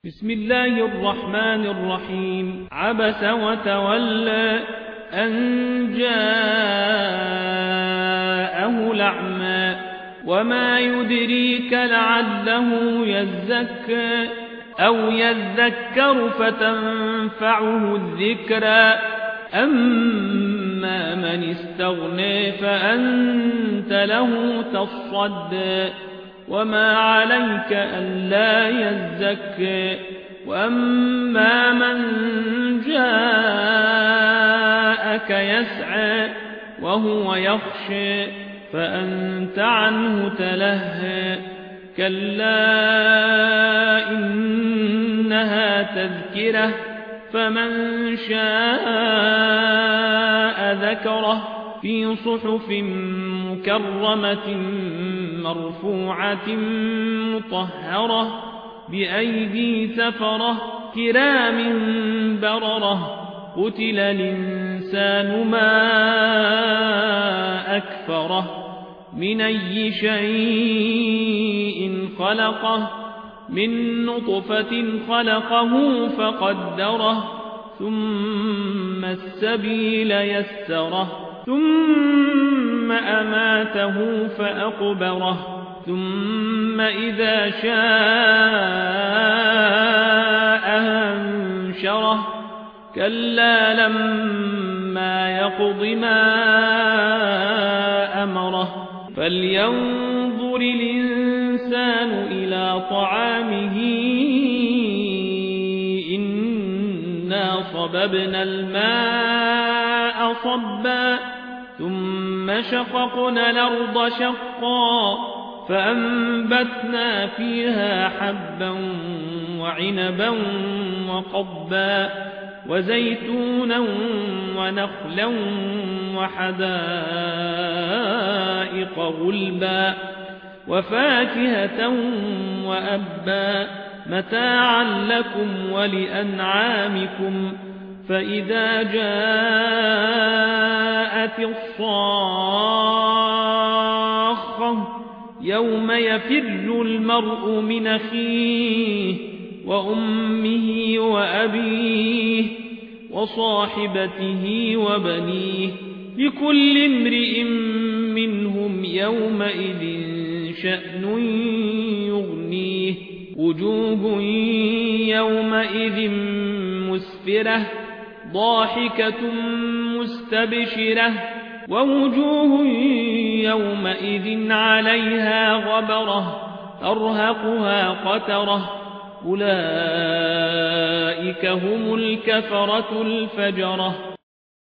بسم الله الرحمن الرحيم. عبس وتولى أن جاءه الأعمى وما يدريك لعله يزكى أو يذكر فتنفعه الذكرى أما من استغنى فأنت له تصدى وما عليك ألا يزكى وأما من جاءك يسعى وهو يخشى فأنت عنه تلهى كلا إنها تذكرة فمن شاء ذكره في صحف مكرمة مرفوعة مطهرة بأيدي سفرة كرام بررة قتل الإنسان ما أكفره من أي شيء خلقه من نطفة خلقه فقدره ثم السبيل يسره ثم أماته فأقبره ثم إذا شاء أنشره كلا لما يقض ما أمره فلينظر الإنسان إلى طعامه إنا صببنا الماء صبا ثم شققنا الأرض شقا فأنبتنا فيها حبا وعنبا وقبا وزيتونا ونخلا وحدائق غلبا وفاكهة وأبا متاعا لكم ولأنعامكم فإذا جاءت الصاخة يوم يفر المرء من أخيه وأمه وأبيه وصاحبته وبنيه لكل امرئ منهم يومئذ شأن يغنيه وجوه يومئذ مسفرة ضاحكة مستبشرة ووجوه يومئذ عليها غبرة ترهقها قترة أولئك هم الكفرة الفجرة.